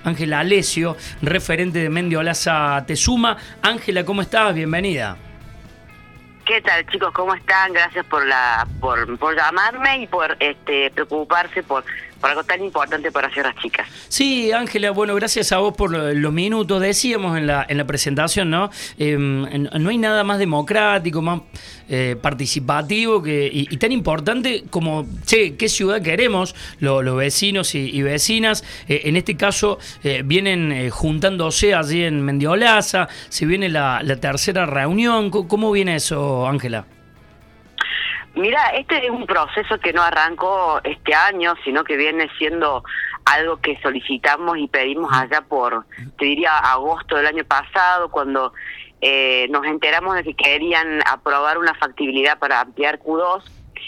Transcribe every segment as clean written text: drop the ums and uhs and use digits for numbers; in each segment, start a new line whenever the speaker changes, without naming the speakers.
Ángela Alesio, referente de Mendiolaza Te Suma. Ángela, ¿cómo estás? Bienvenida.
¿Qué tal, chicos? ¿Cómo están? Gracias por llamarme y por preocuparse por algo tan importante para Sierras Chicas.
Sí, Ángela, bueno, gracias a vos por los minutos. Decíamos en la presentación, ¿no? No hay nada más democrático, más participativo y tan importante como, ¿qué ciudad queremos? Los vecinos y vecinas. En este caso, vienen juntándose allí en Mendiolaza. Se viene la tercera reunión. ¿Cómo viene eso, Ángela?
Mira, este es un proceso que no arrancó este año, sino que viene siendo algo que solicitamos y pedimos allá por, te diría, agosto del año pasado, cuando nos enteramos de que querían aprobar una factibilidad para ampliar Q2.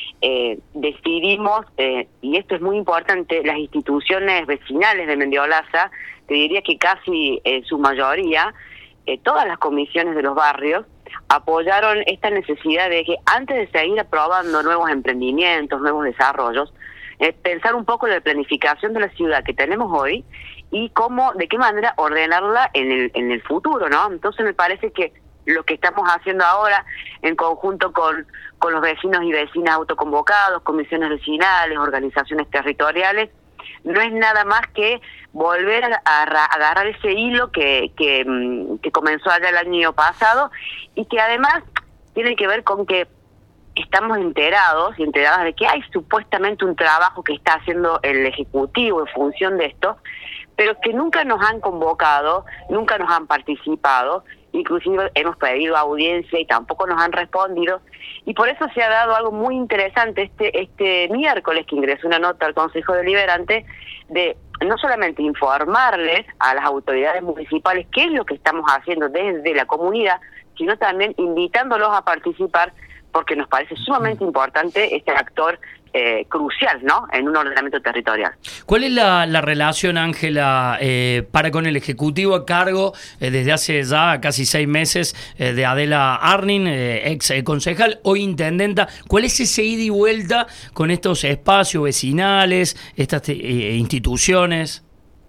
Decidimos, y esto es muy importante, las instituciones vecinales de Mendiolaza, te diría que casi su mayoría, todas las comisiones de los barrios, apoyaron esta necesidad de que antes de seguir aprobando nuevos emprendimientos, nuevos desarrollos, pensar un poco en la planificación de la ciudad que tenemos hoy y de qué manera ordenarla en el futuro, ¿no? Entonces me parece que lo que estamos haciendo ahora, en conjunto con los vecinos y vecinas autoconvocados, comisiones vecinales, organizaciones territoriales, no es nada más que volver a agarrar ese hilo que comenzó allá el año pasado y que además tiene que ver con que estamos enteradas de que hay supuestamente un trabajo que está haciendo el Ejecutivo en función de esto, pero que nunca nos han convocado, nunca nos han participado, inclusive hemos pedido audiencia y tampoco nos han respondido, y por eso se ha dado algo muy interesante este miércoles, que ingresó una nota al Consejo Deliberante de no solamente informarles a las autoridades municipales qué es lo que estamos haciendo desde la comunidad, sino también invitándolos a participar, porque nos parece sumamente importante este actor crucial, ¿no?, en un ordenamiento territorial.
¿Cuál es la relación, Ángela, para con el Ejecutivo a cargo desde hace ya casi 6 meses de Adela Arnin, ex concejal, hoy intendenta? ¿Cuál es ese ida y vuelta con estos espacios vecinales, estas instituciones?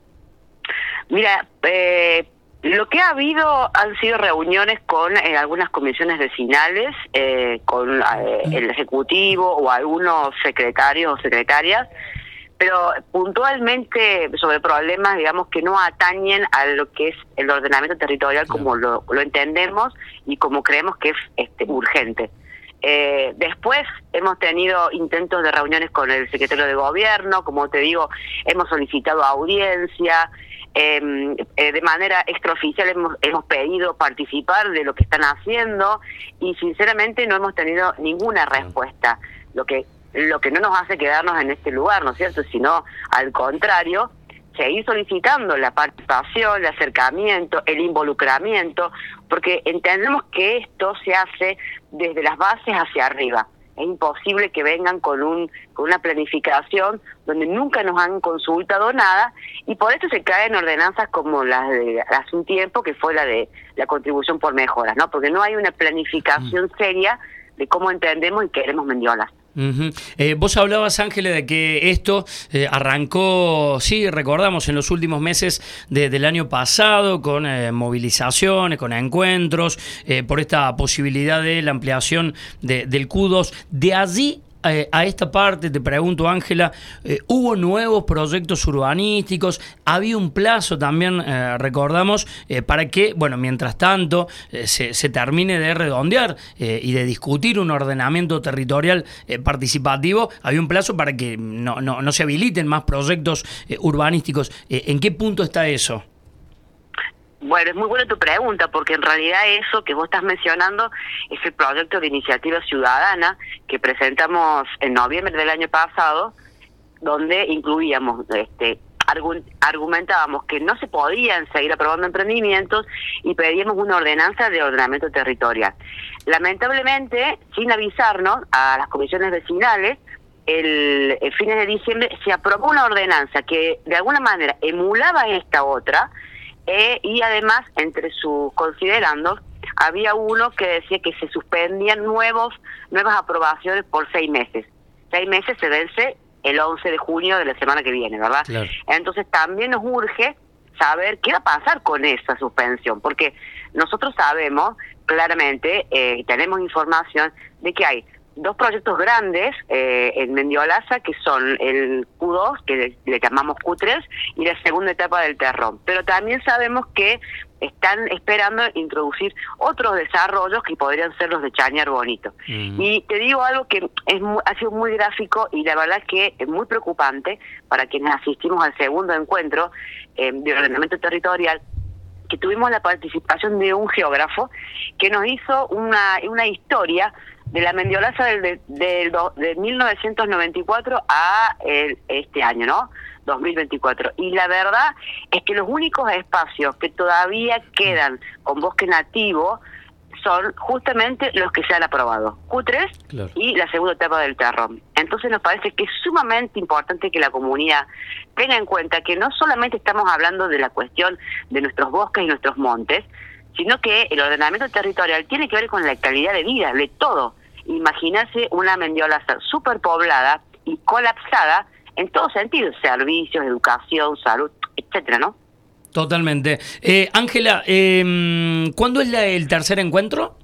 Mira, lo que ha habido han sido reuniones con algunas comisiones vecinales, con el Ejecutivo o algunos secretarios o secretarias, pero puntualmente sobre problemas, digamos, que no atañen a lo que es el ordenamiento territorial como lo entendemos y como creemos que es urgente. Después hemos tenido intentos de reuniones con el secretario de Gobierno, como te digo, hemos solicitado audiencia, de manera extraoficial hemos pedido participar de lo que están haciendo y sinceramente no hemos tenido ninguna respuesta, lo que no nos hace quedarnos en este lugar, ¿no es cierto?, sino al contrario, seguir solicitando la participación, el acercamiento, el involucramiento, porque entendemos que esto se hace desde las bases hacia arriba. Es imposible que vengan con una planificación donde nunca nos han consultado nada, y por eso se caen ordenanzas como las de hace un tiempo, que fue la de la contribución por mejoras, ¿no? Porque no hay una planificación seria de cómo entendemos y queremos Mendiolas.
Vos hablabas, Ángela, de que esto arrancó, sí, recordamos, en los últimos meses del año pasado, con movilizaciones, con encuentros, por esta posibilidad de la ampliación del Q2. De allí a esta parte, te pregunto, Ángela, ¿hubo nuevos proyectos urbanísticos? Había un plazo también, recordamos, para que, bueno, mientras tanto se termine de redondear y de discutir un ordenamiento territorial participativo. Había un plazo para que no se habiliten más proyectos urbanísticos. ¿En qué punto está eso?
Bueno, es muy buena tu pregunta, porque en realidad eso que vos estás mencionando es el proyecto de iniciativa ciudadana que presentamos en noviembre del año pasado, donde incluíamos, argumentábamos que no se podían seguir aprobando emprendimientos y pedíamos una ordenanza de ordenamiento territorial. Lamentablemente, sin avisarnos a las comisiones vecinales, el fines de diciembre se aprobó una ordenanza que de alguna manera emulaba esta otra, y además entre sus considerandos había uno que decía que se suspendían nuevas aprobaciones por 6 meses. 6 meses se vence el 11 de junio de la semana que viene, ¿verdad? Claro. Entonces también nos urge saber qué va a pasar con esa suspensión, porque nosotros sabemos claramente, tenemos información de que hay dos proyectos grandes en Mendiolaza, que son el Q2, que le llamamos Q3, y la segunda etapa del Terrón. Pero también sabemos que están esperando introducir otros desarrollos que podrían ser los de Chañar Bonito. Y te digo algo que ha sido muy gráfico y la verdad que es muy preocupante para quienes asistimos al segundo encuentro de ordenamiento territorial, que tuvimos la participación de un geógrafo que nos hizo una historia de la Mendiolaza de 1994 a este año, ¿no? 2024. Y la verdad es que los únicos espacios que todavía quedan con bosque nativo son justamente los que se han aprobado, Q3 claro, y la segunda etapa del Terrón. Entonces nos parece que es sumamente importante que la comunidad tenga en cuenta que no solamente estamos hablando de la cuestión de nuestros bosques y nuestros montes, sino que el ordenamiento territorial tiene que ver con la calidad de vida, de todo. Imagínense una Mendiolaza superpoblada y colapsada en todos sentidos, servicios, educación, salud, etcétera, ¿no?
Totalmente. Ángela, ¿cuándo es el tercer encuentro?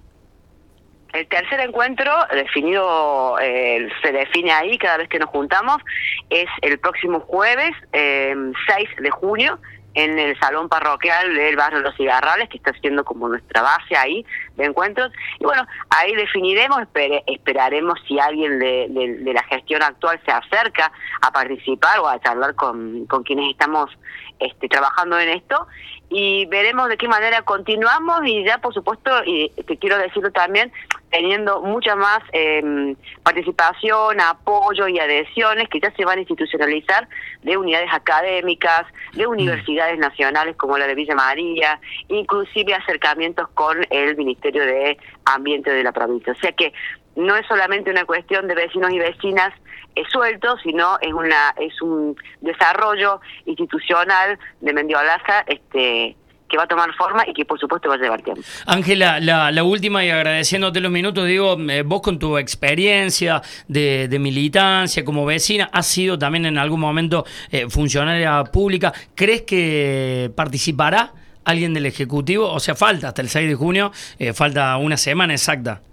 El tercer encuentro definido, se define ahí cada vez que nos juntamos, es el próximo jueves 6 de junio, en el salón parroquial del barrio Los Cigarrales, que está siendo como nuestra base ahí de encuentros. Y bueno, ahí definiremos, esperaremos si alguien de la gestión actual se acerca a participar o a charlar con quienes estamos trabajando en esto, y veremos de qué manera continuamos, y ya por supuesto, y te quiero decirlo también, teniendo mucha más participación, apoyo y adhesiones que ya se van a institucionalizar de unidades académicas, de universidades nacionales como la de Villa María, inclusive acercamientos con el Ministerio de Ambiente de la provincia. O sea que no es solamente una cuestión de vecinos y vecinas sueltos, sino es un desarrollo institucional de Mendiolaza que va a tomar forma y que por supuesto va a llevar tiempo.
Ángela, la última, y agradeciéndote los minutos, digo, vos con tu experiencia de militancia como vecina, has sido también en algún momento funcionaria pública, ¿crees que participará alguien del Ejecutivo? O sea, falta hasta el 6 de junio, falta una semana exacta.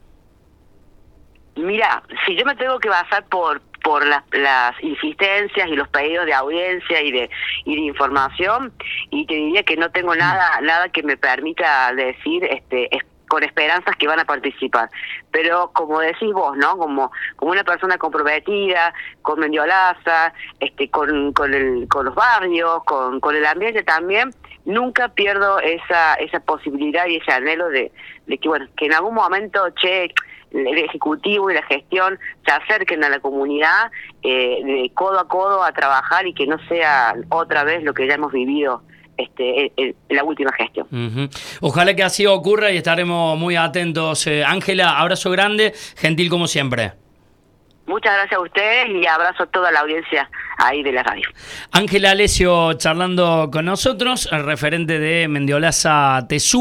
Mira, si yo me tengo que basar por las insistencias y los pedidos de audiencia y de información, y te diría que no tengo nada que me permita decir con esperanzas que van a participar. Pero como decís vos, ¿no? Como una persona comprometida con Mendiolaza, con los barrios, con el ambiente también, nunca pierdo esa posibilidad y ese anhelo de que, bueno, que en algún momento, el Ejecutivo y la gestión se acerquen a la comunidad de codo a codo a trabajar, y que no sea otra vez lo que ya hemos vivido en la última gestión.
Ojalá que así ocurra y estaremos muy atentos. Ángela, abrazo grande, gentil como siempre.
Muchas gracias a ustedes y abrazo a toda la audiencia ahí de la radio.
Ángela Alessio charlando con nosotros, el referente de Mendiolaza TSU.